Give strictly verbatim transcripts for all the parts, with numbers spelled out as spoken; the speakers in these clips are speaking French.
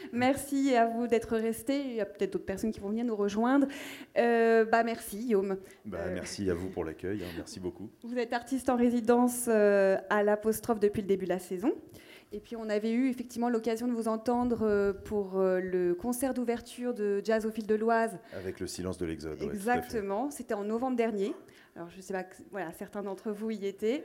Merci à vous d'être restés. Il y a peut-être d'autres personnes qui vont venir nous rejoindre. Euh, bah, merci, Guillaume. Bah, Euh, merci à vous pour l'accueil, hein, merci beaucoup. Vous êtes artiste en résidence euh, à l'Apostrophe depuis le début de la saison. Et puis, on avait eu effectivement l'occasion de vous entendre euh, pour euh, le concert d'ouverture de Jazz au fil de l'Oise. Avec le silence de l'Exode. Exactement, ouais, c'était en novembre dernier. Alors, je ne sais pas, voilà, certains d'entre vous y étaient.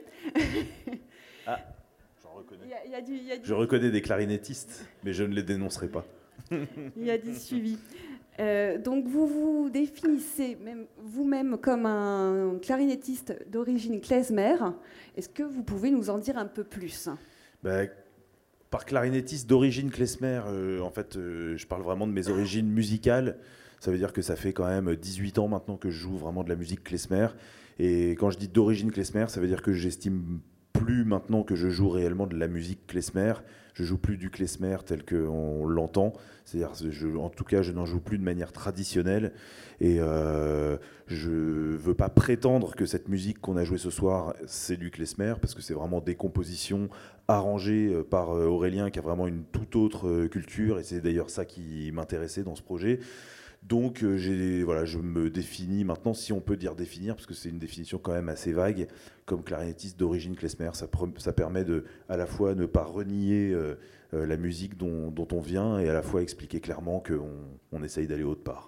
Ah, j'en reconnais. Il y a, il y a du, il y a du... Je reconnais des clarinettistes, mais je ne les dénoncerai pas. Il y a du suivi. Euh, donc, vous vous définissez même, vous-même comme un clarinettiste d'origine klezmer. Est-ce que vous pouvez nous en dire un peu plus ? bah, Par clarinettiste d'origine klezmer, euh, en fait, euh, je parle vraiment de mes origines musicales. Ça veut dire que ça fait quand même dix-huit ans maintenant que je joue vraiment de la musique klezmer. Et quand je dis d'origine klezmer, ça veut dire que j'estime plus maintenant que je joue réellement de la musique klezmer. Je joue plus du klezmer tel qu'on l'entend. C'est-à-dire, je, en tout cas, je n'en joue plus de manière traditionnelle. Et euh, je veux pas prétendre que cette musique qu'on a jouée ce soir, c'est du klezmer, parce que c'est vraiment des compositions arrangées par Aurélien, qui a vraiment une toute autre culture. Et c'est d'ailleurs ça qui m'intéressait dans ce projet. Donc euh, j'ai, voilà, je me définis maintenant, si on peut dire définir, parce que c'est une définition quand même assez vague, comme clarinettiste d'origine klezmer. Ça, ça permet de à la fois ne pas renier euh, euh, la musique dont, dont on vient et à la fois expliquer clairement qu'on on essaye d'aller autre part.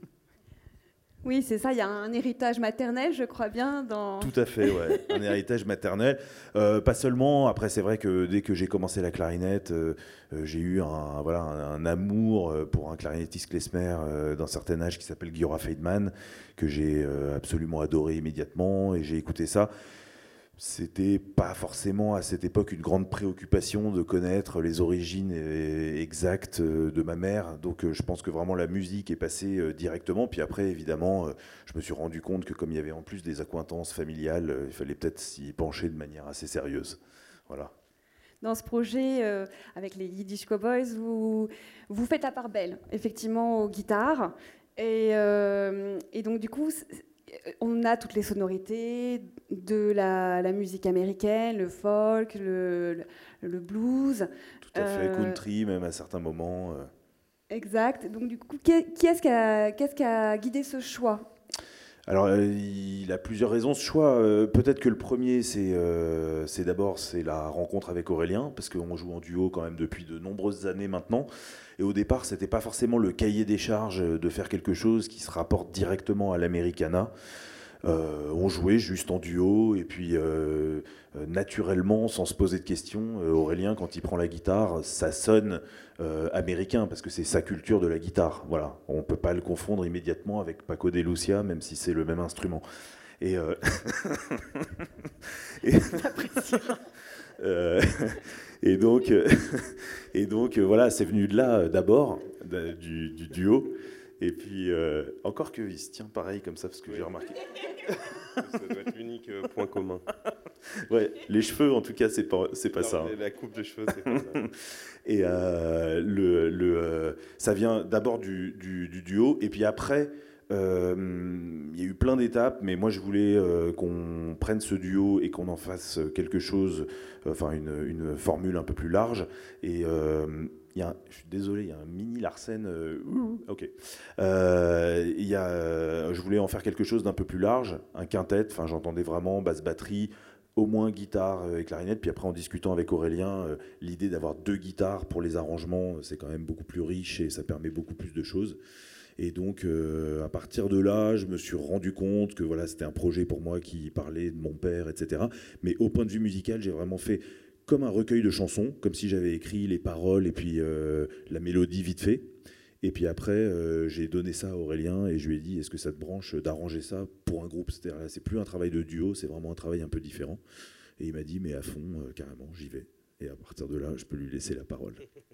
Oui, c'est ça, il y a un héritage maternel, je crois bien. Dans... Tout à fait, ouais. Un héritage maternel. Euh, pas seulement, après c'est vrai que dès que j'ai commencé la clarinette, euh, euh, j'ai eu un, voilà, un, un amour pour un clarinettiste klezmer euh, d'un certain âge qui s'appelle Giora Feidman, que j'ai euh, absolument adoré immédiatement, et j'ai écouté ça. C'était pas forcément à cette époque une grande préoccupation de connaître les origines exactes de ma mère. Donc je pense que vraiment la musique est passée directement. Puis après, évidemment, je me suis rendu compte que comme il y avait en plus des accointances familiales, il fallait peut-être s'y pencher de manière assez sérieuse. Voilà. Dans ce projet, euh, avec les Yiddish Cowboys, vous, vous faites la part belle, effectivement, aux guitares. Et, euh, et donc, du coup... on a toutes les sonorités de la, la musique américaine, le folk, le, le, le blues. Tout à fait, euh, country même à certains moments. Euh. Exact. Donc du coup, qui, qui est-ce qui a, qu'est-ce qui a guidé ce choix ? Alors, euh, il a plusieurs raisons ce choix. Euh, peut-être que le premier, c'est, euh, c'est d'abord c'est la rencontre avec Aurélien, parce qu'on joue en duo quand même depuis de nombreuses années maintenant. Et au départ, c'était pas forcément le cahier des charges de faire quelque chose qui se rapporte directement à l'Americana. Euh, on jouait juste en duo, et puis euh, naturellement, sans se poser de questions, euh, Aurélien, quand il prend la guitare, ça sonne euh, américain, parce que c'est sa culture de la guitare. Voilà. On ne peut pas le confondre immédiatement avec Paco de Lucia, même si c'est le même instrument. Et, euh... et... euh... et donc, et donc voilà, c'est venu de là d'abord, du, du duo. Et puis, euh, encore que il se tient pareil comme ça, parce que oui. J'ai remarqué. Ça doit être l'unique euh, point commun. Ouais, les cheveux, en tout cas, c'est pas, c'est pas non, ça. La coupe de cheveux, c'est pas ça. Et euh, le, le, euh, ça vient d'abord du, du, du duo, et puis après, euh, il y a eu plein d'étapes, mais moi je voulais euh, qu'on prenne ce duo et qu'on en fasse quelque chose, enfin une, une formule un peu plus large. Et euh, il y a un, je suis désolé, il y a un mini Larsen. Euh, ok. Euh, il y a, euh, je voulais en faire quelque chose d'un peu plus large, un quintet. Enfin, j'entendais vraiment basse batterie, au moins guitare et clarinette. Puis après, en discutant avec Aurélien, euh, l'idée d'avoir deux guitares pour les arrangements, c'est quand même beaucoup plus riche et ça permet beaucoup plus de choses. Et donc, euh, à partir de là, je me suis rendu compte que voilà, c'était un projet pour moi qui parlait de mon père, et cetera. Mais au point de vue musical, j'ai vraiment fait comme un recueil de chansons, comme si j'avais écrit les paroles et puis euh, la mélodie vite fait. Et puis après, euh, j'ai donné ça à Aurélien et je lui ai dit, est-ce que ça te branche d'arranger ça pour un groupe ? C'est-à-dire, là, c'est plus un travail de duo, c'est vraiment un travail un peu différent. Et il m'a dit, mais à fond, euh, carrément, j'y vais. Et à partir de là, je peux lui laisser la parole.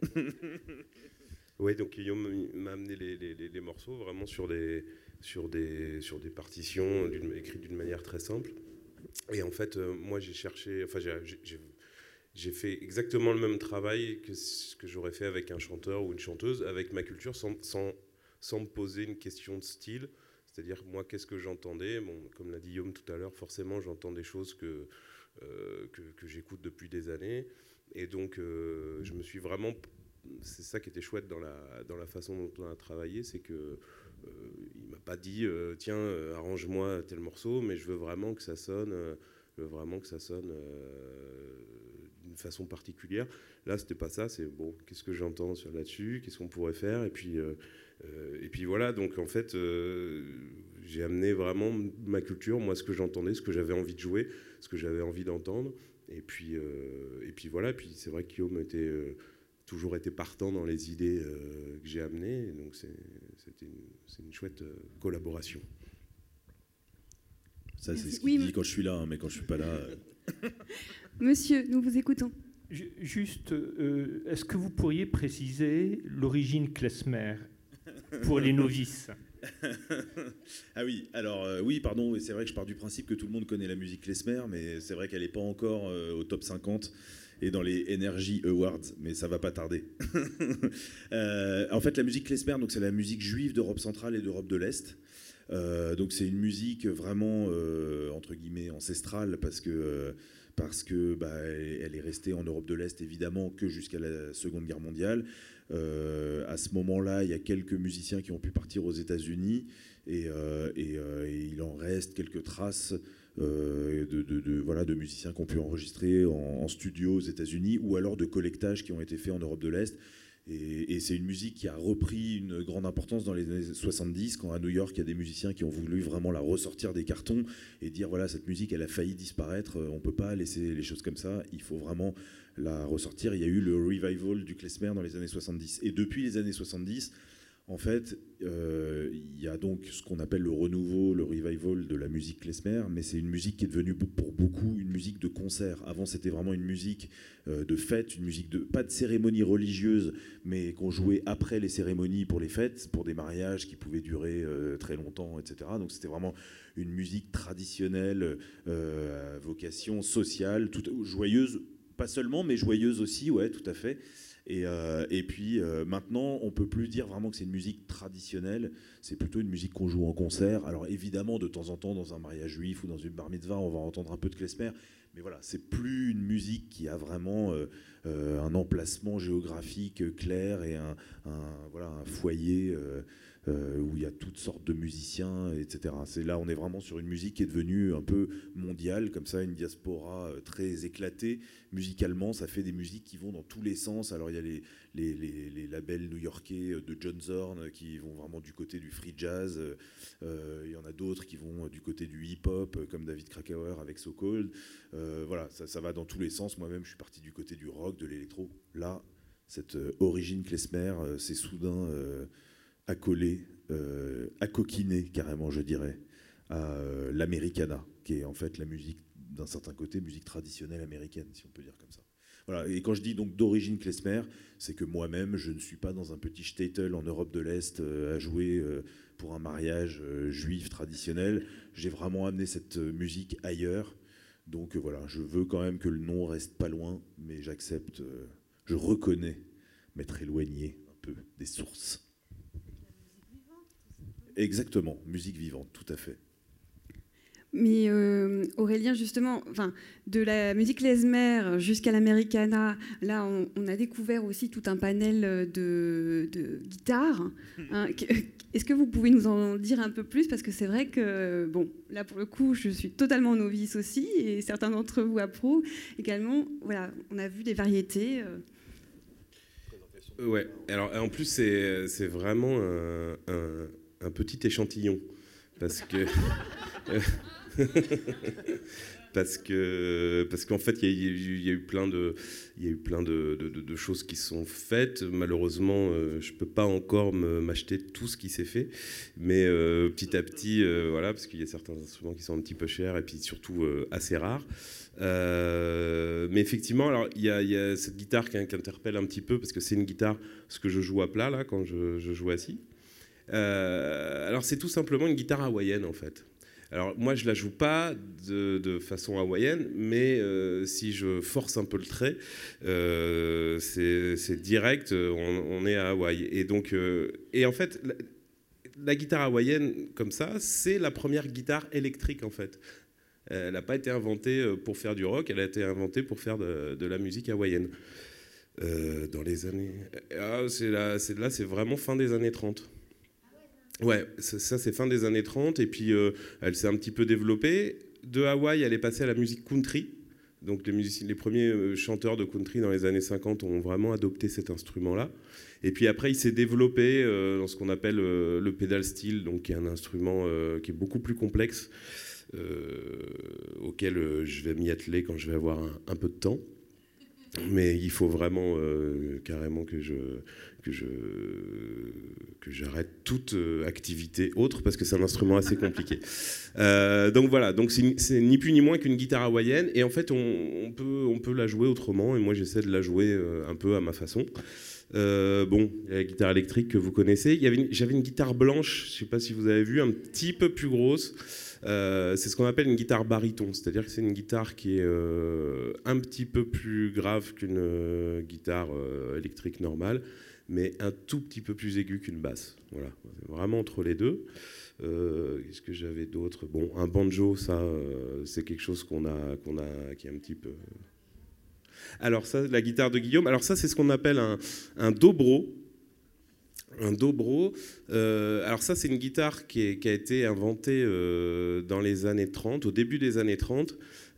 Oui, donc Guillaume m'a amené les, les, les morceaux vraiment sur des, sur des, sur des partitions d'une, écrites d'une manière très simple. Et en fait, euh, moi, j'ai cherché... Enfin, j'ai, j'ai, j'ai fait exactement le même travail que ce que j'aurais fait avec un chanteur ou une chanteuse, avec ma culture, sans, sans, sans me poser une question de style. C'est-à-dire, moi, qu'est-ce que j'entendais ? Bon, comme l'a dit Guillaume tout à l'heure, forcément, j'entends des choses que, euh, que, que j'écoute depuis des années. Et donc, euh, je me suis vraiment c'est ça qui était chouette dans la, dans la façon dont on a travaillé, c'est que euh, il m'a pas dit euh, tiens euh, arrange-moi tel morceau, mais je veux vraiment que ça sonne, euh, je veux vraiment que ça sonne euh, d'une façon particulière. Là, c'était pas ça. C'est bon, qu'est-ce que j'entends sur là-dessus, qu'est-ce qu'on pourrait faire, et puis euh, euh, et puis voilà. Donc en fait, euh, j'ai amené vraiment ma culture, moi, ce que j'entendais, ce que j'avais envie de jouer, ce que j'avais envie d'entendre. Et puis, euh, et puis voilà, et puis c'est vrai que Guillaume était euh, toujours été partant dans les idées euh, que j'ai amenées, et donc c'est, c'était une, c'est une chouette euh, collaboration. Ça, c'est ce qu'il oui, dit mais... quand je suis là, hein, mais quand je suis pas là... Euh... Monsieur, nous vous écoutons. Juste, euh, est-ce que vous pourriez préciser l'origine klezmer pour les novices? Ah oui, alors euh, oui, pardon, c'est vrai que je pars du principe que tout le monde connaît la musique klezmer, mais c'est vrai qu'elle n'est pas encore euh, au top cinquante et dans les Energy Awards, mais ça va pas tarder. euh, en fait, la musique klezmer, donc c'est la musique juive d'Europe centrale et d'Europe de l'Est. Euh, donc c'est une musique vraiment euh, entre guillemets ancestrale parce que euh, parce que bah, elle est restée en Europe de l'Est évidemment que jusqu'à la Seconde Guerre mondiale. Euh, à ce moment-là, il y a quelques musiciens qui ont pu partir aux États-Unis et, euh, et, euh, et il en reste quelques traces euh, de, de, de, voilà, de musiciens qui ont pu enregistrer en, en studio aux États-Unis ou alors de collectages qui ont été faits en Europe de l'Est. Et, et c'est une musique qui a repris une grande importance dans les années soixante-dix, quand à New York, il y a des musiciens qui ont voulu vraiment la ressortir des cartons et dire voilà, cette musique, elle a failli disparaître, on ne peut pas laisser les choses comme ça, il faut vraiment la ressortir. Il y a eu le revival du klezmer dans les années soixante-dix. Et depuis les années soixante-dix, en fait, euh, il y a donc ce qu'on appelle le renouveau, le revival de la musique klezmer, mais c'est une musique qui est devenue pour beaucoup une musique de concert. Avant, c'était vraiment une musique euh, de fête, une musique de pas de cérémonie religieuse, mais qu'on jouait après les cérémonies pour les fêtes, pour des mariages qui pouvaient durer euh, très longtemps, et cetera. Donc c'était vraiment une musique traditionnelle, euh, à vocation sociale, toute, joyeuse, pas seulement, mais joyeuse aussi, ouais, tout à fait. Et, euh, et puis euh, maintenant, on ne peut plus dire vraiment que c'est une musique traditionnelle, c'est plutôt une musique qu'on joue en concert. Alors évidemment, de temps en temps, dans un mariage juif ou dans une bar mitzvah, on va entendre un peu de klezmer, mais voilà, c'est plus une musique qui a vraiment euh, euh, un emplacement géographique clair et un, un, voilà, un foyer euh, euh, où il y a toutes sortes de musiciens, et cetera. C'est là, on est vraiment sur une musique qui est devenue un peu mondiale, comme ça, une diaspora très éclatée. Musicalement, ça fait des musiques qui vont dans tous les sens. Alors il y a les, les, les, les labels new-yorkais de John Zorn qui vont vraiment du côté du free jazz. Euh, il y en a d'autres qui vont du côté du hip-hop, comme David Krakauer avec So Cold. Euh, voilà, ça, ça va dans tous les sens. Moi-même, je suis parti du côté du rock, de l'électro. Là, cette euh, origine klezmer, euh, c'est soudain euh, accolé, euh, accoquiné carrément, je dirais, à euh, l'americana, qui est en fait la musique d'un certain côté, musique traditionnelle américaine, si on peut dire comme ça. Voilà. Et quand je dis donc d'origine klezmer, c'est que moi-même, je ne suis pas dans un petit shtetl en Europe de l'Est euh, à jouer euh, pour un mariage euh, juif traditionnel. J'ai vraiment amené cette euh, musique ailleurs. Donc euh, voilà, je veux quand même que le nom reste pas loin, mais j'accepte, euh, je reconnais m'être éloigné un peu des sources. Exactement, musique vivante, tout à fait. Mais euh, Aurélien, justement, enfin, de la musique klezmer jusqu'à l'americana, là, on, on a découvert aussi tout un panel de, de guitares. Hein. Est-ce que vous pouvez nous en dire un peu plus? Parce que c'est vrai que, bon, là, pour le coup, je suis totalement novice aussi, et certains d'entre vous approuvent également. Voilà, on a vu des variétés. Ouais, alors en plus, c'est, c'est vraiment un, un, un petit échantillon. Parce que... parce que parce qu'en fait il y, y, y a eu plein de il y a eu plein de, de, de choses qui sont faites. Malheureusement euh, je peux pas encore me, m'acheter tout ce qui s'est fait, mais euh, petit à petit euh, voilà, parce qu'il y a certains instruments qui sont un petit peu chers et puis surtout euh, assez rares. Euh, mais effectivement, alors il y, y a cette guitare qui, qui interpelle un petit peu parce que c'est une guitare ce que je joue à plat là quand je, je joue assis. Euh, alors c'est tout simplement une guitare hawaïenne en fait. Alors moi je la joue pas de, de façon hawaïenne, mais euh, si je force un peu le trait, euh, c'est, c'est direct, on, on est à Hawaï. Et donc, euh, et en fait, la, la guitare hawaïenne comme ça, c'est la première guitare électrique en fait. Elle n'a pas été inventée pour faire du rock, elle a été inventée pour faire de, de la musique hawaïenne. euh, dans les années... Ah, c'est là, c'est, là, c'est vraiment fin des années trente. Ouais, ça, ça c'est fin des années trente, et puis euh, elle s'est un petit peu développée. De Hawaï, elle est passée à la musique country. Donc les, musiciens, les premiers euh, chanteurs de country dans les années cinquante ont vraiment adopté cet instrument-là. Et puis après, il s'est développé euh, dans ce qu'on appelle euh, le pedal steel, donc qui est un instrument euh, qui est beaucoup plus complexe, euh, auquel euh, je vais m'y atteler quand je vais avoir un, un peu de temps. Mais il faut vraiment euh, carrément que je que je que j'arrête toute euh, activité autre parce que c'est un instrument assez compliqué. Euh, donc voilà, donc c'est, c'est ni plus ni moins qu'une guitare hawaïenne, et en fait on, on peut on peut la jouer autrement, et moi j'essaie de la jouer euh, un peu à ma façon. Euh, bon, il y a la guitare électrique que vous connaissez. Il y avait une, j'avais une guitare blanche, je ne sais pas si vous avez vu, un petit peu plus grosse. Euh, c'est ce qu'on appelle une guitare baryton, c'est-à-dire que c'est une guitare qui est euh, un petit peu plus grave qu'une euh, guitare euh, électrique normale, mais un tout petit peu plus aiguë qu'une basse. Voilà, vraiment entre les deux. Euh, qu'est-ce que j'avais d'autre ? Bon, un banjo, ça, euh, c'est quelque chose qu'on a, qu'on a, qui est un petit peu... Alors ça, la guitare de Guillaume, alors ça, c'est ce qu'on appelle un, un dobro. Un dobro. Euh, alors ça, c'est une guitare qui, est, qui a été inventée euh, dans les années trente, au début des années trente,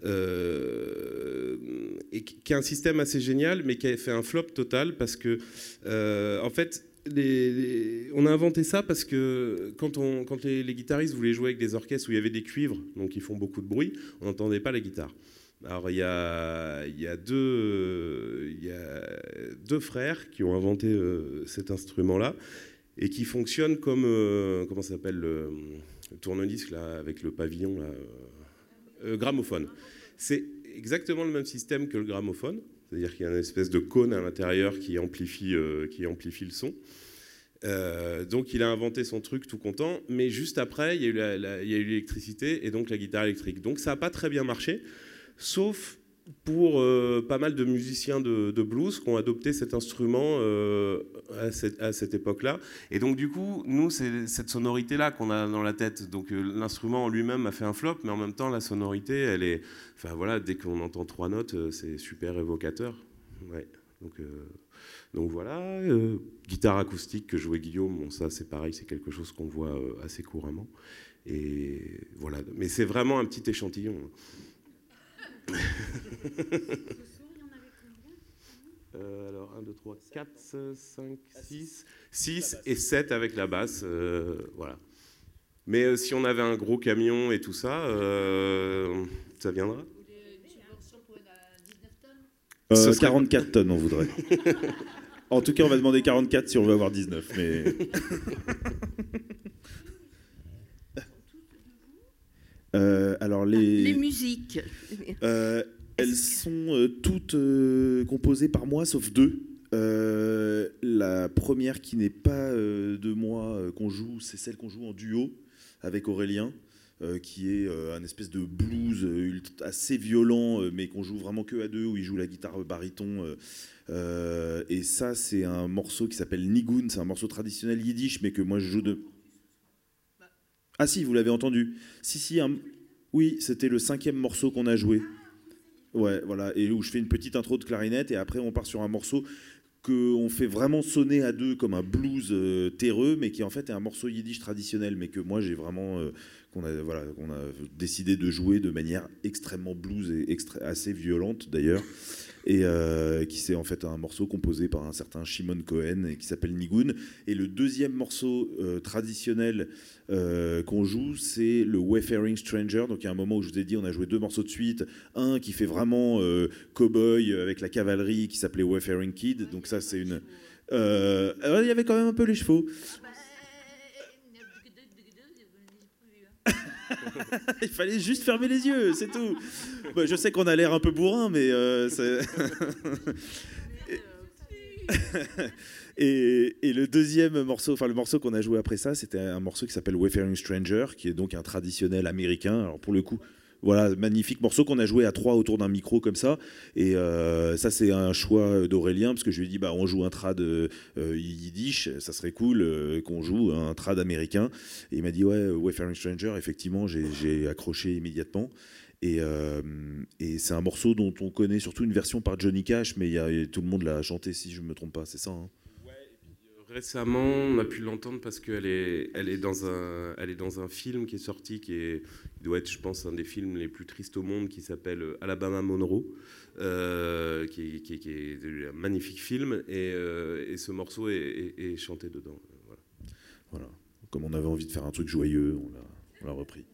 euh, et qui a un système assez génial, mais qui a fait un flop total parce que, euh, en fait, les, les, on a inventé ça parce que quand, on, quand les, les guitaristes voulaient jouer avec des orchestres où il y avait des cuivres, donc ils font beaucoup de bruit, on n'entendait pas la guitare. Alors il y a, il y a, deux, il y a deux frères qui ont inventé euh, cet instrument-là et qui fonctionne comme, euh, comment ça s'appelle, le, le tourne-disque là, avec le pavillon, là, euh, gramophone. C'est exactement le même système que le gramophone, c'est-à-dire qu'il y a une espèce de cône à l'intérieur qui amplifie, euh, qui amplifie le son. Euh, donc il a inventé son truc tout content, mais juste après il y a eu, la, la, il y a eu l'électricité et donc la guitare électrique. Donc ça n'a pas très bien marché. Sauf pour euh, pas mal de musiciens de, de blues qui ont adopté cet instrument euh, à cette, à cette époque-là. Et donc du coup, nous, c'est cette sonorité-là qu'on a dans la tête. Donc euh, l'instrument en lui-même a fait un flop, mais en même temps, la sonorité, elle est... Enfin voilà, dès qu'on entend trois notes, euh, c'est super évocateur. Ouais. Donc, euh, donc voilà, euh, guitare acoustique que jouait Guillaume, bon, ça c'est pareil, c'est quelque chose qu'on voit euh, assez couramment. Et voilà. Mais c'est vraiment un petit échantillon. euh, alors un, deux, trois, quatre, cinq, six, six et sept avec la basse, euh, voilà. Mais euh, si on avait un gros camion et tout ça, euh, ça viendra. euh, quarante-quatre tonnes on voudrait. En tout cas on va demander quarante-quatre si on veut avoir dix-neuf, mais... Euh, alors les, les musiques, euh, elles sont euh, toutes euh, composées par moi, sauf deux. Euh, la première qui n'est pas euh, de moi euh, qu'on joue, c'est celle qu'on joue en duo avec Aurélien, euh, qui est euh, un espèce de blues euh, assez violent, euh, mais qu'on joue vraiment que à deux, où il joue la guitare baryton. Euh, euh, et ça, c'est un morceau qui s'appelle Nigun, c'est un morceau traditionnel yiddish, mais que moi je joue de... Ah si, vous l'avez entendu. Si, si, un... oui, c'était le cinquième morceau qu'on a joué. Ouais, voilà, et où je fais une petite intro de clarinette, et après on part sur un morceau qu'on fait vraiment sonner à deux comme un blues euh, terreux, mais qui en fait est un morceau yiddish traditionnel, mais que moi j'ai vraiment... Euh, qu'on a, voilà, qu'on a décidé de jouer de manière extrêmement blues et extra- assez violente d'ailleurs. Et euh, qui c'est en fait un morceau composé par un certain Shimon Cohen et qui s'appelle Nigun. Et le deuxième morceau euh, traditionnel euh, qu'on joue, c'est le Wayfaring Stranger. Donc il y a un moment où je vous ai dit, on a joué deux morceaux de suite. Un qui fait vraiment euh, cow-boy avec la cavalerie qui s'appelait Wayfaring Kid. Donc ça c'est une... Euh, alors, il y avait quand même un peu les chevaux. Il fallait juste fermer les yeux, c'est tout. Bah, je sais qu'on a l'air un peu bourrin, mais euh, c'est... et, et le deuxième morceau, enfin le morceau qu'on a joué après ça, c'était un morceau qui s'appelle Wayfaring Stranger, qui est donc un traditionnel américain. Alors pour le coup, voilà, magnifique morceau qu'on a joué à trois autour d'un micro comme ça. Et euh, ça, c'est un choix d'Aurélien, parce que je lui ai dit, bah, on joue un trad euh, yiddish, ça serait cool euh, qu'on joue un trad américain. Et il m'a dit, ouais, Wayfaring Stranger, effectivement, j'ai, j'ai accroché immédiatement. Et, euh, et c'est un morceau dont on connaît surtout une version par Johnny Cash, mais y a, tout le monde l'a chanté, si je ne me trompe pas, c'est ça hein? Récemment, on a pu l'entendre parce qu'elle est, elle est, dans un, elle est dans un film qui est sorti, qui, est, qui doit être, je pense, un des films les plus tristes au monde, qui s'appelle Alabama Monroe, euh, qui, qui, qui est un magnifique film, et, euh, et ce morceau est, est, est chanté dedans. Voilà. Voilà. Comme on avait envie de faire un truc joyeux, on l'a, on l'a repris.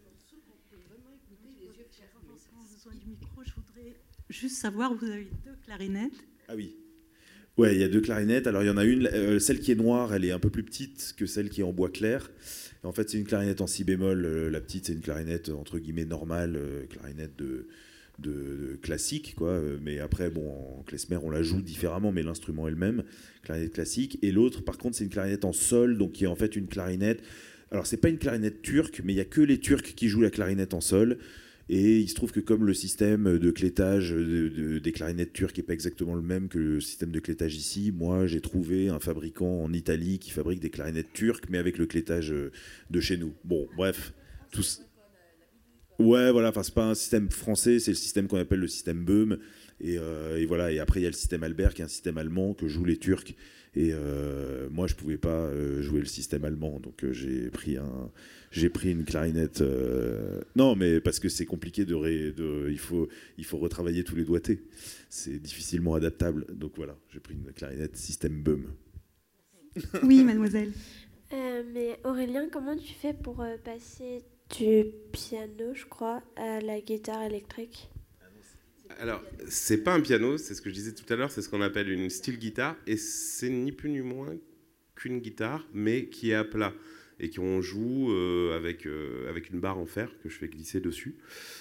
Je voudrais juste savoir, vous avez deux clarinettes. Ah oui. Ouais, il y a deux clarinettes. Alors, il y en a une, euh, celle qui est noire, elle est un peu plus petite que celle qui est en bois clair. Et en fait, c'est une clarinette en si bémol. Euh, la petite, c'est une clarinette, entre guillemets, normale, euh, clarinette de, de, de classique, quoi. Euh, mais après, bon, en klezmer, on la joue différemment, mais l'instrument est le même, clarinette classique. Et l'autre, par contre, c'est une clarinette en sol, donc qui est en fait une clarinette... Alors, c'est pas une clarinette turque, mais il n'y a que les Turcs qui jouent la clarinette en sol. Et il se trouve que comme le système de clétage de, de, des clarinettes turques n'est pas exactement le même que le système de clétage ici, moi j'ai trouvé un fabricant en Italie qui fabrique des clarinettes turques mais avec le clétage de chez nous. Bon, bref. Tous... Ouais, voilà, enfin c'est pas un système français, c'est le système qu'on appelle le système Böhm. Et, euh, et voilà, et après il y a le système Albert qui est un système allemand que jouent les Turcs. Et euh, moi je pouvais pas euh, jouer le système allemand, donc euh, j'ai pris un... J'ai pris une clarinette. Euh... Non, mais parce que c'est compliqué de, ré... de. Il faut, il faut retravailler tous les doigtés. C'est difficilement adaptable. Donc voilà, j'ai pris une clarinette système Böhm. Oui, mademoiselle. Euh, mais Aurélien, comment tu fais pour euh, passer du piano, je crois, à la guitare électrique? Alors, c'est pas un piano, c'est ce que je disais tout à l'heure, c'est ce qu'on appelle une steel guitare, et c'est ni plus ni moins qu'une guitare, mais qui est à plat. Et qu'on joue euh, avec, euh, avec une barre en fer que je fais glisser dessus.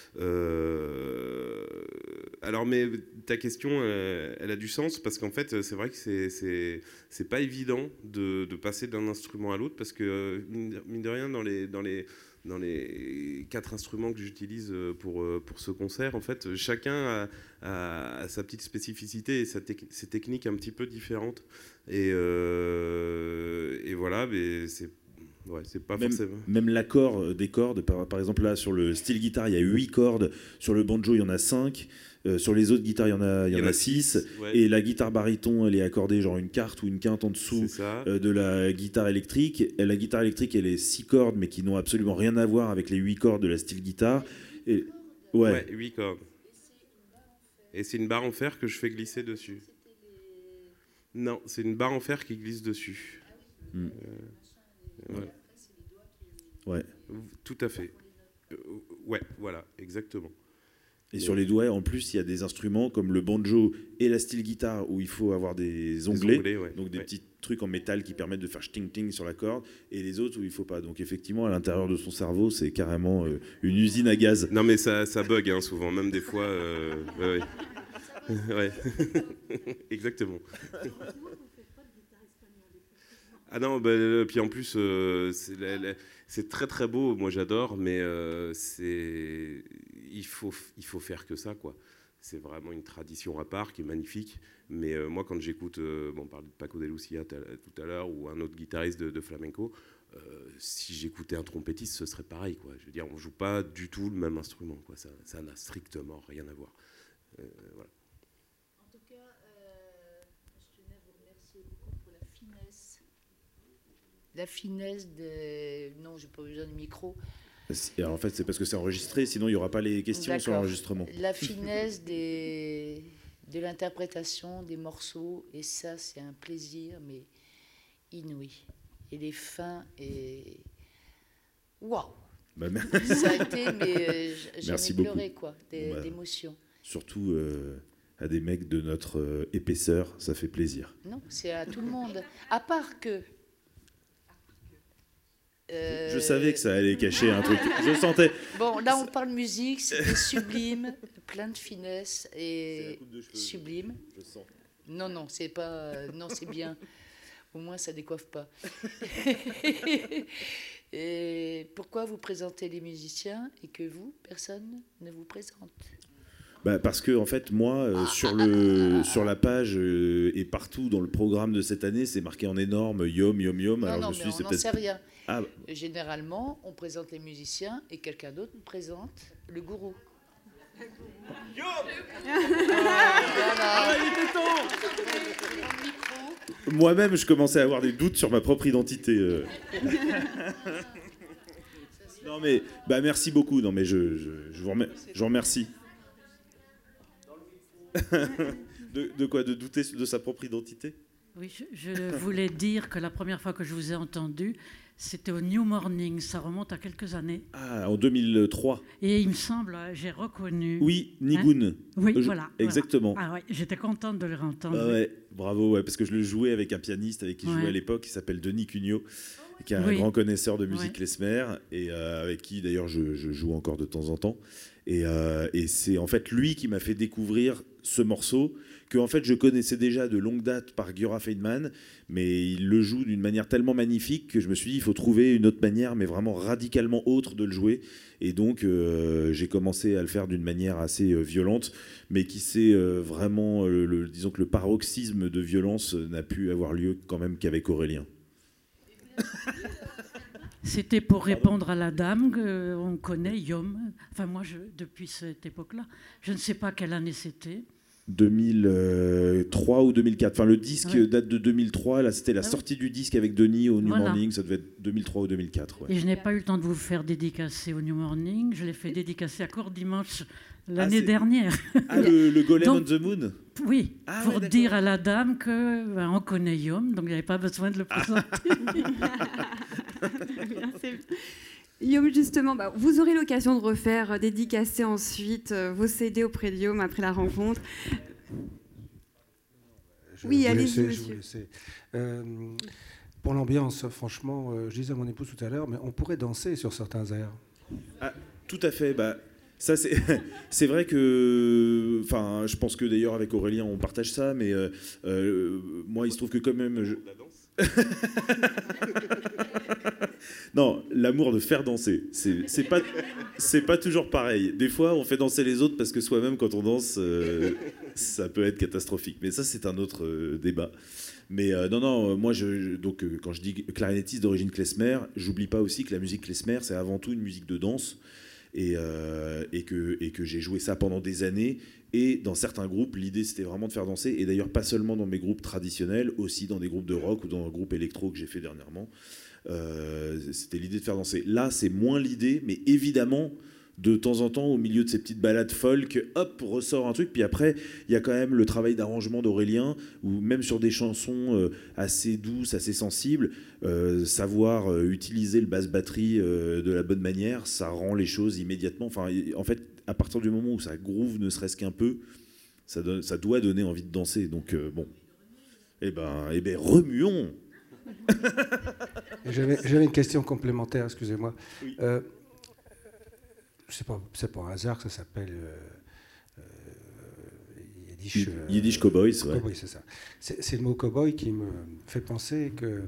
Euh, alors, mais ta question, elle, elle a du sens, parce qu'en fait, c'est vrai que c'est, c'est, c'est pas évident de, de passer d'un instrument à l'autre, parce que, mine de rien, dans les, dans les, dans les quatre instruments que j'utilise pour, pour ce concert, en fait, chacun a, a, a sa petite spécificité et sa te- ses techniques un petit peu différentes. Et, euh, et voilà, mais c'est Ouais, c'est pas même, forcément. Même l'accord des cordes, par, par exemple là sur le style guitare il y a huit cordes, sur le banjo il y en a cinq, euh, sur les autres guitares il y en a, il y en a six, ouais. Et la guitare baryton elle est accordée genre une quarte ou une quinte en dessous euh, de la guitare électrique. Et la guitare électrique elle est six cordes mais qui n'ont absolument rien à voir avec les huit cordes de la style guitare. Et, ouais. ouais, huit cordes. Et c'est une barre en fer que je fais glisser dessus. Non, c'est une barre en fer qui glisse dessus. Hmm. Euh... Ouais. ouais. Tout à fait. Euh, ouais, voilà, exactement. Et, et sur les doigts, en plus, il y a des instruments comme le banjo et la steel guitare où il faut avoir des onglets, des onglets ouais. donc des ouais. petits trucs en métal qui permettent de faire ting-ting sur la corde, et les autres où il ne faut pas. Donc effectivement, à l'intérieur de son cerveau, c'est carrément euh, une usine à gaz. Non mais ça, ça bug hein, souvent, même des fois. Euh, ouais, ouais. Exactement. Ah non, bah, puis en plus, euh, c'est, c'est très très beau, moi j'adore, mais euh, c'est, il, faut, il faut faire que ça, quoi. C'est vraiment une tradition à part qui est magnifique, mais euh, moi quand j'écoute, euh, bon, on parlait de Paco de Lucia tout à l'heure, ou un autre guitariste de, de flamenco, euh, si j'écoutais un trompettiste, ce serait pareil, quoi. Je veux dire, on ne joue pas du tout le même instrument, quoi. Ça, ça n'a strictement rien à voir. Euh, voilà. La finesse de... Non, j'ai pas besoin de micro. Alors en fait, c'est parce que c'est enregistré, sinon il n'y aura pas les questions D'accord. sur l'enregistrement. La finesse des... de l'interprétation des morceaux, et ça, c'est un plaisir, mais inouï. Et les fins, et... Waouh bah, ça a été, mais euh, j'en ai pleuré, quoi, des, bon, bah, d'émotion. Surtout euh, à des mecs de notre euh, épaisseur, ça fait plaisir. Non, c'est à tout le monde. À part que... Euh... Je savais que ça allait cacher un truc. Je sentais. Bon, là, on parle musique, c'était sublime, plein de finesse et sublime. Je sens. Non, non, c'est pas. Non, c'est bien. Au moins, ça décoiffe pas. Et pourquoi vous présentez les musiciens et que vous, personne ne vous présente? Bah parce que en fait moi euh, sur le sur la page euh, et partout dans le programme de cette année c'est marqué en énorme Yom Yom Yom. Non, alors non, je mais suis on c'est n'en peut-être sait rien. Ah. Généralement on présente les musiciens et quelqu'un d'autre présente le gourou. Ah, il était temps. Moi-même, je commençais à avoir des doutes sur ma propre identité. euh. Non mais, bah merci beaucoup. Non mais je, je, je vous remercie. Je vous remercie. de, de quoi? De douter de sa propre identité? Oui, je, je voulais dire que la première fois que je vous ai entendu, c'était au New Morning. Ça remonte à quelques années. Ah, en deux mille trois. Et il me semble, j'ai reconnu. Oui, Nigun. Hein oui, Je, voilà. Exactement. Voilà. Ah ouais, j'étais contente de le entendre. Ah ouais, bravo, ouais, parce que je le jouais avec un pianiste avec qui je Ouais. jouais à l'époque, qui s'appelle Denis Cugnot, qui est un Oui. grand connaisseur de musique Ouais. klezmer, et euh, avec qui d'ailleurs je, je joue encore de temps en temps. Et, euh, et c'est en fait lui qui m'a fait découvrir ce morceau, que en fait je connaissais déjà de longue date par Giora Feynman, mais il le joue d'une manière tellement magnifique que je me suis dit il faut trouver une autre manière, mais vraiment radicalement autre de le jouer. Et donc euh, j'ai commencé à le faire d'une manière assez euh, violente, mais qui s'est euh, vraiment, euh, le, disons que le paroxysme de violence euh, n'a pu avoir lieu quand même qu'avec Aurélien. C'était pour répondre à la dame qu'on connaît, Yom. Enfin, moi, je, depuis cette époque-là, je ne sais pas quelle année c'était. deux mille trois ou deux mille quatre. Enfin, le disque Ouais. date de deux mille trois. Là, c'était la Ah oui. sortie du disque avec Denis au New Voilà. Morning. Ça devait être deux mille trois ou deux mille quatre. Ouais. Et je n'ai pas eu le temps de vous faire dédicacer au New Morning. Je l'ai fait dédicacer à Court Dimanche l'année c'est- dernière. Ah, le, le Golem Donc- on the Moon. Oui, Ah pour ouais, d'accord. dire à la dame que ben, on connaît Yom, donc il n'y avait pas besoin de le présenter. Yom, justement, bah, vous aurez l'occasion de refaire euh, dédicacer ensuite euh, vos C D auprès de Yom après la rencontre. Je Oui, vous allez-y, laissais, je monsieur. vous laissais. Euh, pour l'ambiance, franchement, euh, je disais à mon épouse tout à l'heure, mais on pourrait danser sur certains airs. Ah, tout à fait. Bah, ça, c'est, c'est vrai que. Enfin, je pense que d'ailleurs, avec Aurélien, on partage ça, mais euh, euh, moi, il se trouve que quand même. Je... Non, l'amour de faire danser, c'est, c'est pas, c'est pas toujours pareil. Des fois, on fait danser les autres parce que soi-même, quand on danse, euh, ça peut être catastrophique. Mais ça, c'est un autre euh, débat. Mais euh, non, non, moi, je, je- donc, euh, quand je dis clarinettiste d'origine klezmer, j'oublie pas aussi que la musique klezmer, c'est avant tout une musique de danse. Et, euh, et que, et que j'ai joué ça pendant des années. Et dans certains groupes, l'idée, c'était vraiment de faire danser. Et d'ailleurs, pas seulement dans mes groupes traditionnels, aussi dans des groupes de rock ou dans un groupe électro que j'ai fait dernièrement. Euh, c'était l'idée de faire danser. Là, c'est moins l'idée, mais évidemment, de temps en temps, au milieu de ces petites balades folk, hop, ressort un truc. Puis après, il y a quand même le travail d'arrangement d'Aurélien, où même sur des chansons euh, assez douces, assez sensibles, euh, savoir euh, utiliser le basse-batterie euh, de la bonne manière, ça rend les choses immédiatement. Enfin, en fait, à partir du moment où ça groove, ne serait-ce qu'un peu, ça, donne, ça doit donner envie de danser. Donc, euh, bon. Eh ben, eh ben, remuons. J'avais, j'avais une question complémentaire, excusez-moi. Oui. Euh, c'est pas, c'est pas un hasard que ça s'appelle euh, euh, Yiddish. euh, Yiddish Cowboys, ouais. Cowboy, c'est ça. C'est, c'est le mot cowboy qui me fait penser que.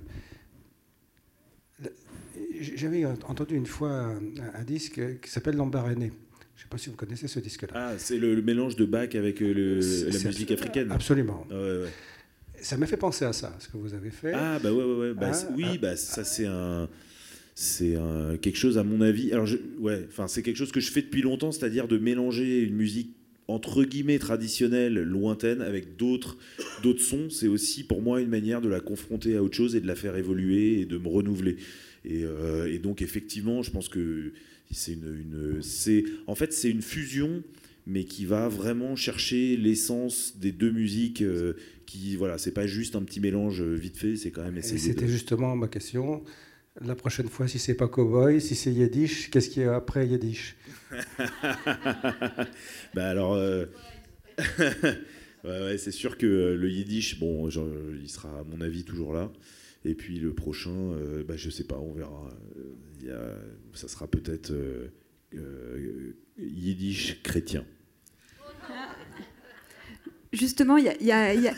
J'avais entendu une fois un, un disque qui s'appelle L'Embarrané. Je ne sais pas si vous connaissez ce disque-là. Ah, c'est le, le mélange de Bach avec euh, le, C'est- la c'est musique africaine. Absolument. Ah, ouais, ouais. Ça m'a fait penser à ça, ce que vous avez fait. Ah bah ouais ouais ouais bah, Ah, c'est- oui ah, bah ça c'est un c'est un, quelque chose à mon avis alors je, ouais enfin c'est quelque chose que je fais depuis longtemps, c'est-à-dire de mélanger une musique entre guillemets traditionnelle lointaine avec d'autres d'autres sons. C'est aussi pour moi une manière de la confronter à autre chose et de la faire évoluer et de me renouveler. Et, euh, et donc effectivement je pense que c'est une, une c'est en fait c'est une fusion mais qui va vraiment chercher l'essence des deux musiques. Euh, qui voilà, c'est pas juste un petit mélange vite fait, c'est quand même Et essayer. c'était de... justement ma question. La prochaine fois, si c'est pas cowboy, si c'est Yiddish, qu'est-ce qu'il y a après Yiddish? Bah alors, euh... ouais, ouais, c'est sûr que le Yiddish, bon, genre, il sera à mon avis toujours là. Et puis le prochain, euh, bah, je sais pas, on verra. Il y a... Ça sera peut-être euh, euh, Yiddish chrétien. Justement, il y a, il y a- il y a-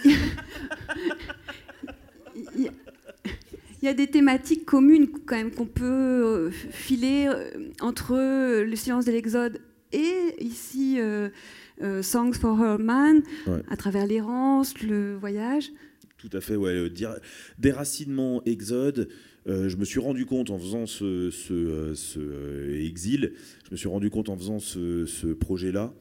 il y a- il y a des thématiques communes quand même qu'on peut euh, filer euh, entre le silence de l'Exode et ici euh, euh, Songs for Her Man, Ouais. à travers l'errance, le voyage. Tout à fait, ouais. Le dir- déracinement, exode. Euh, je me suis rendu compte en faisant ce, ce, euh, ce, euh, exil, je me suis rendu compte en faisant ce, ce projet-là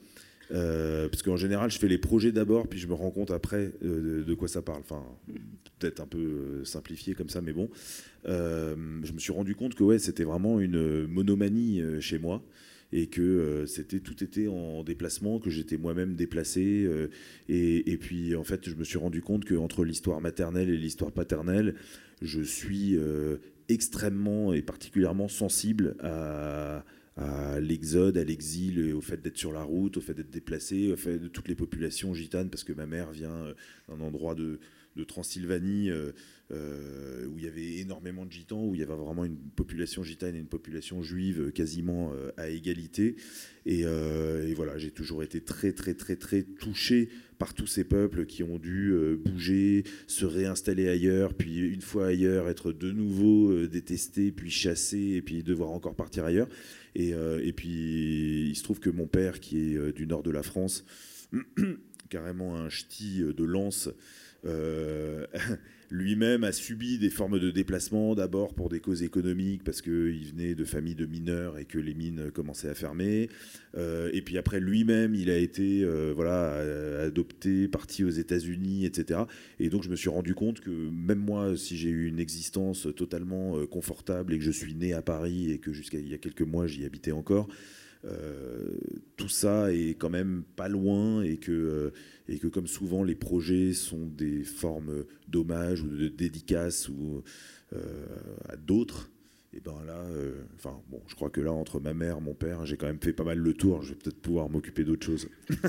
Euh, parce qu'en général, je fais les projets d'abord, puis je me rends compte après euh, de, de quoi ça parle. Enfin, peut-être un peu euh, simplifié comme ça, mais bon. Euh, je me suis rendu compte que ouais, c'était vraiment une monomanie euh, chez moi, et que euh, c'était, tout était en déplacement, que j'étais moi-même déplacé. Euh, et, et puis, en fait, je me suis rendu compte qu'entre l'histoire maternelle et l'histoire paternelle, je suis euh, extrêmement et particulièrement sensible à... à l'exode, à l'exil, au fait d'être sur la route, au fait d'être déplacé, au fait de toutes les populations gitanes, parce que ma mère vient d'un endroit de, de Transylvanie euh, euh, où il y avait énormément de gitans, où il y avait vraiment une population gitane et une population juive quasiment euh, à égalité. Et, euh, et voilà, j'ai toujours été très, très, très, très touché par tous ces peuples qui ont dû euh, bouger, se réinstaller ailleurs, puis une fois ailleurs, être de nouveau euh, détestés, puis chassés, et puis devoir encore partir ailleurs. Et, euh, et puis, il se trouve que mon père, qui est euh, du nord de la France, carrément un ch'ti de Lens, euh, lui-même a subi des formes de déplacement, d'abord pour des causes économiques, parce qu'il venait de familles de mineurs et que les mines commençaient à fermer. Euh, et puis après, lui-même, il a été euh, voilà, adopté, parti aux États-Unis, et cetera. Et donc, je me suis rendu compte que même moi, si j'ai eu une existence totalement euh, confortable et que je suis né à Paris et que jusqu'à il y a quelques mois, j'y habitais encore, Euh, tout ça est quand même pas loin, et que, euh, et que comme souvent les projets sont des formes d'hommage ou de dédicace ou, euh, à d'autres, et ben là, euh, enfin bon, je crois que là, entre ma mère, mon père, j'ai quand même fait pas mal le tour, je vais peut-être pouvoir m'occuper d'autre chose.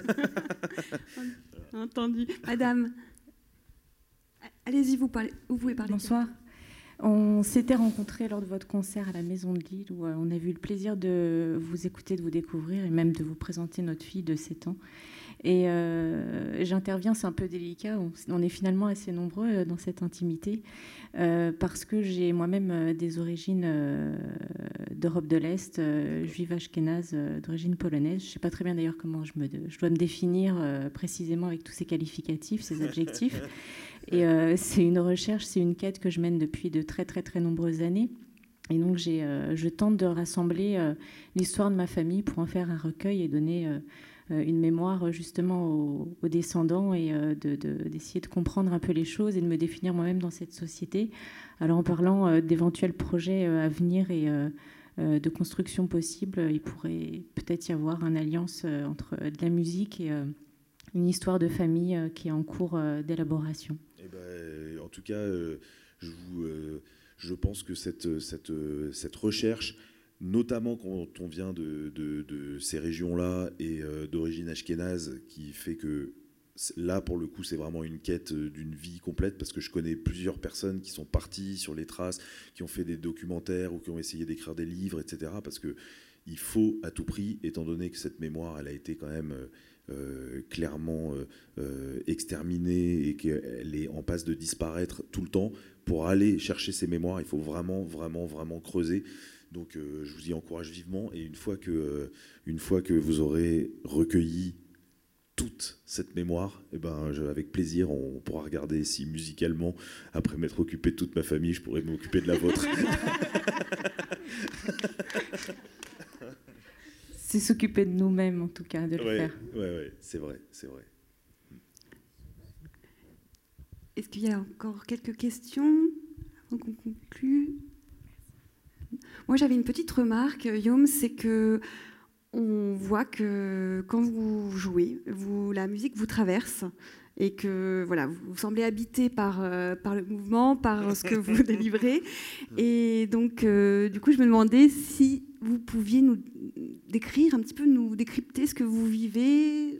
Entendu. Madame, allez-y, vous, parlez, vous pouvez parler. Bonsoir. On s'était rencontrés lors de votre concert à la Maison de Lille, où on a eu le plaisir de vous écouter, de vous découvrir et même de vous présenter notre fille de sept ans. Et euh, j'interviens, c'est un peu délicat, on, on est finalement assez nombreux dans cette intimité, euh, parce que j'ai moi-même des origines euh, d'Europe de l'Est, euh, juive ashkénaze, euh, d'origine polonaise. Je ne sais pas très bien d'ailleurs comment je, me, je dois me définir euh, précisément avec tous ces qualificatifs, ces adjectifs. Et euh, c'est une recherche, c'est une quête que je mène depuis de très très très nombreuses années. Et donc j'ai, euh, je tente de rassembler euh, l'histoire de ma famille pour en faire un recueil et donner euh, une mémoire justement aux, aux descendants, et euh, de, de, d'essayer de comprendre un peu les choses et de me définir moi-même dans cette société. Alors en parlant euh, d'éventuels projets euh, à venir et euh, euh, de construction possible, il pourrait peut-être y avoir une alliance euh, entre de la musique et euh, une histoire de famille euh, qui est en cours euh, d'élaboration. Eh ben, en tout cas, euh, je, vous, euh, je pense que cette, cette, cette recherche, notamment quand on vient de, de, de ces régions-là et euh, d'origine ashkénaze, qui fait que là, pour le coup, c'est vraiment une quête d'une vie complète, parce que je connais plusieurs personnes qui sont parties sur les traces, qui ont fait des documentaires ou qui ont essayé d'écrire des livres, et cetera. Parce qu'il faut à tout prix, étant donné que cette mémoire, elle a été quand même... Euh, clairement euh, euh, exterminée et qu'elle est en passe de disparaître tout le temps, pour aller chercher ces mémoires, il faut vraiment, vraiment, vraiment creuser. Donc euh, je vous y encourage vivement, et une fois que, euh, une fois que vous aurez recueilli toute cette mémoire, eh ben, je, avec plaisir, on pourra regarder si musicalement, après m'être occupé de toute ma famille, je pourrais m'occuper de la vôtre. C'est s'occuper de nous-mêmes, en tout cas, de le ouais, faire. Oui, ouais, c'est vrai, c'est vrai. Est-ce qu'il y a encore quelques questions avant qu'on conclue? Moi, j'avais une petite remarque, Yom, c'est que on voit que quand vous jouez, vous, la musique vous traverse, et que voilà, vous semblez habité par, euh, par le mouvement, par ce que vous délivrez. Et donc, euh, du coup, je me demandais si vous pouviez nous décrire un petit peu, nous décrypter ce que vous vivez.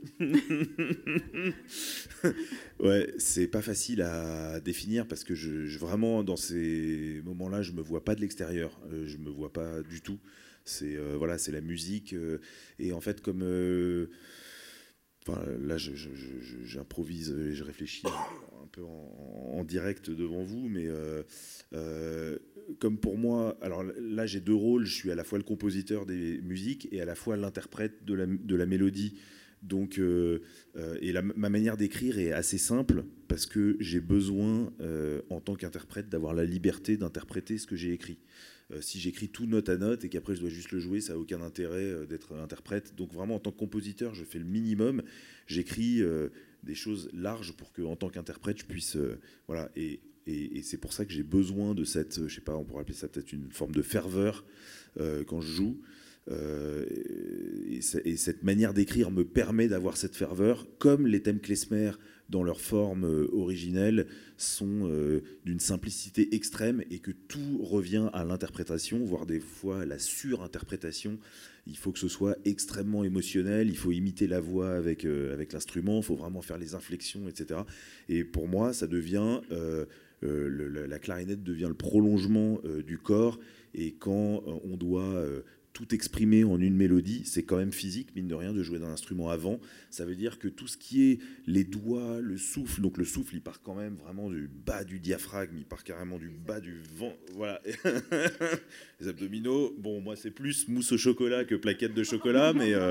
Ouais, c'est pas facile à définir, parce que je, je vraiment, dans ces moments-là, je me vois pas de l'extérieur, euh, je me vois pas du tout. C'est euh, voilà, c'est la musique, euh, et en fait, comme euh, enfin, là, je, je, je, j'improvise et je réfléchis un peu en, en direct devant vous, mais euh, euh, comme pour moi, alors là, j'ai deux rôles. Je suis à la fois le compositeur des musiques et à la fois l'interprète de la, de la mélodie Donc, euh, euh, et la, ma manière d'écrire est assez simple parce que j'ai besoin, euh, en tant qu'interprète, d'avoir la liberté d'interpréter ce que j'ai écrit. Euh, si j'écris tout note à note et qu'après je dois juste le jouer, ça n'a aucun intérêt euh, d'être interprète. Donc vraiment, en tant que compositeur, je fais le minimum. J'écris euh, des choses larges pour que, en tant qu'interprète, je puisse... Euh, voilà, et, et, et c'est pour ça que j'ai besoin de cette... Je sais pas, on pourrait appeler ça peut-être une forme de ferveur euh, quand je joue. Euh, et, et cette manière d'écrire me permet d'avoir cette ferveur, comme les thèmes klezmer dans leur forme euh, originelle sont euh, d'une simplicité extrême et que tout revient à l'interprétation, voire des fois à la surinterprétation. Il faut que ce soit extrêmement émotionnel, il faut imiter la voix avec, euh, avec l'instrument, il faut vraiment faire les inflexions, et cetera. Et pour moi, ça devient... Euh, euh, le, la, la clarinette devient le prolongement euh, du corps, et quand euh, on doit... Euh, tout exprimer en une mélodie, c'est quand même physique, mine de rien, de jouer d'un instrument avant. Ça veut dire que tout ce qui est les doigts, le souffle, donc le souffle, il part quand même vraiment du bas du diaphragme, il part carrément du bas du vent. Voilà. Les abdominaux, bon, moi, c'est plus mousse au chocolat que plaquette de chocolat, mais... Euh...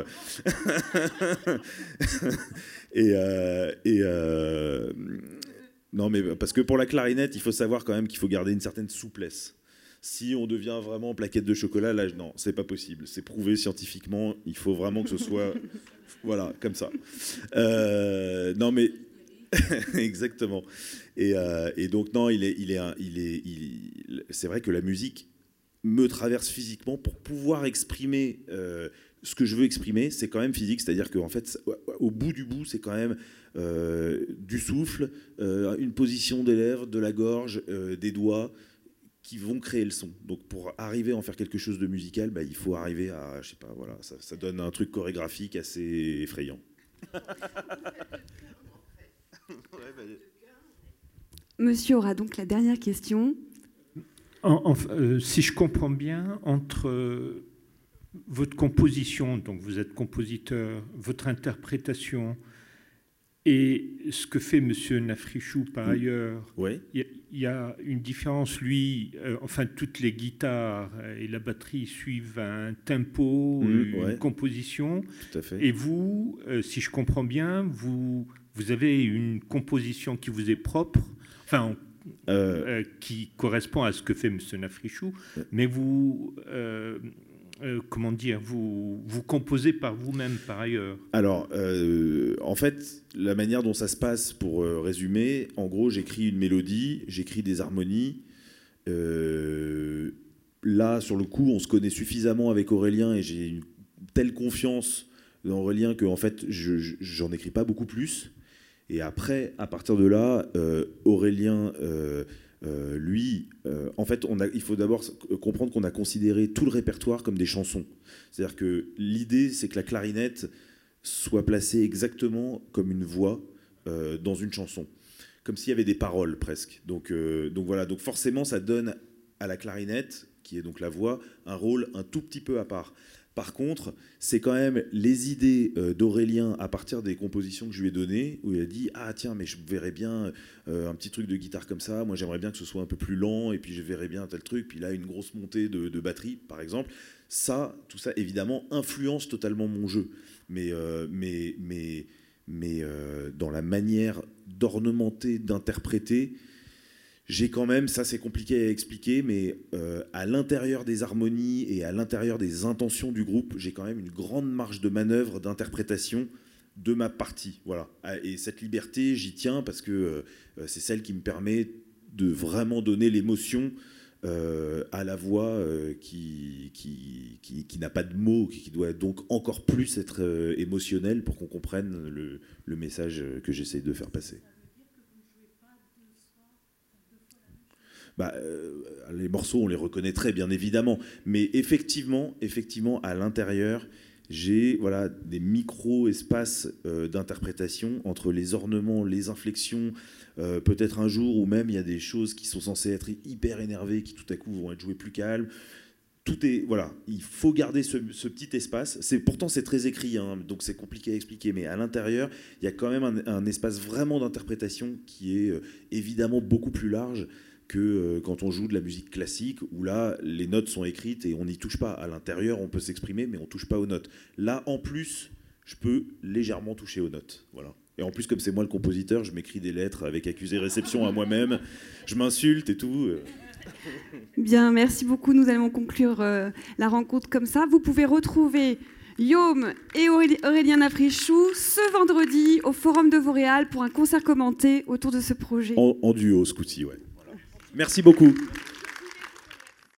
et... Euh... et euh... Non, mais parce que pour la clarinette, il faut savoir quand même qu'il faut garder une certaine souplesse. Si on devient vraiment plaquette de chocolat, là, non, c'est pas possible. C'est prouvé scientifiquement. Il faut vraiment que ce soit, voilà, comme ça. Euh, non, mais exactement. Et, euh, et donc non, il est, il est, il est, il, c'est vrai que la musique me traverse physiquement pour pouvoir exprimer euh, ce que je veux exprimer. C'est quand même physique, c'est-à-dire qu'en fait, au bout du bout, c'est quand même euh, du souffle, euh, une position des lèvres, de la gorge, euh, des doigts, qui vont créer le son. Donc pour arriver à en faire quelque chose de musical, bah, il faut arriver à, je sais pas, voilà, ça, ça donne un truc chorégraphique assez effrayant. Monsieur aura donc la dernière question. En, en, euh, si je comprends bien, entre euh, votre composition, donc vous êtes compositeur, votre interprétation et ce que fait Monsieur Nafrichou par ailleurs, oui. il y, y a une différence. Lui, euh, enfin, toutes les guitares et la batterie suivent un tempo, mmh, une ouais. composition. Tout à fait. Et vous, euh, si je comprends bien, vous, vous avez une composition qui vous est propre, enfin, euh, euh, qui correspond à ce que fait Monsieur Nafrichou, ouais. Mais vous... Euh, Euh, comment dire, vous, vous composez par vous-même par ailleurs. Alors, euh, en fait, la manière dont ça se passe, pour euh, résumer, en gros, j'écris une mélodie, j'écris des harmonies. Euh, là, sur le coup, on se connaît suffisamment avec Aurélien et j'ai une telle confiance dans Aurélien que, en fait, je, je, j'en écris pas beaucoup plus. Et après, à partir de là, euh, Aurélien... Euh, Euh, lui, euh, en fait, on a, il faut d'abord comprendre qu'on a considéré tout le répertoire comme des chansons. C'est-à-dire que l'idée, c'est que la clarinette soit placée exactement comme une voix euh, dans une chanson, comme s'il y avait des paroles presque. Donc, euh, donc voilà. Donc forcément, ça donne à la clarinette, qui est donc la voix, un rôle un tout petit peu à part. Par contre, c'est quand même les idées euh, d'Aurélien à partir des compositions que je lui ai données, où il a dit « Ah tiens, mais je verrais bien euh, un petit truc de guitare comme ça, moi j'aimerais bien que ce soit un peu plus lent, et puis je verrais bien tel truc, puis là une grosse montée de, de batterie, par exemple. » Ça, tout ça, évidemment, influence totalement mon jeu. Mais, euh, mais, mais, mais euh, dans la manière d'ornementer, d'interpréter, j'ai quand même, ça c'est compliqué à expliquer, mais euh, à l'intérieur des harmonies et à l'intérieur des intentions du groupe, j'ai quand même une grande marge de manœuvre, d'interprétation de ma partie. Voilà. Et cette liberté, j'y tiens parce que euh, c'est celle qui me permet de vraiment donner l'émotion euh, à la voix euh, qui, qui, qui, qui n'a pas de mots, qui doit donc encore plus être euh, émotionnelle pour qu'on comprenne le, le message que j'essaie de faire passer. Bah, euh, les morceaux, on les reconnaît très bien évidemment, mais effectivement, effectivement, à l'intérieur, j'ai voilà, des micro-espaces euh, d'interprétation entre les ornements, les inflexions, euh, peut-être un jour où même il y a des choses qui sont censées être hyper énervées, qui tout à coup vont être jouées plus calmes. Tout est, voilà, il faut garder ce, ce petit espace. C'est, pourtant, c'est très écrit, hein, donc c'est compliqué à expliquer, mais à l'intérieur, il y a quand même un, un espace vraiment d'interprétation qui est euh, évidemment beaucoup plus large que euh, quand on joue de la musique classique, où là, les notes sont écrites et on n'y touche pas. À l'intérieur, on peut s'exprimer, mais on ne touche pas aux notes. Là, en plus, je peux légèrement toucher aux notes. Voilà. Et en plus, comme c'est moi le compositeur, je m'écris des lettres avec accusé-réception à moi-même. Je m'insulte et tout. Bien, merci beaucoup. Nous allons conclure euh, la rencontre comme ça. Vous pouvez retrouver Yom et Aurélien Africhou ce vendredi au Forum de Vauréal pour un concert commenté autour de ce projet. En, en duo, ce coup-ci, ouais. Voilà. Merci beaucoup.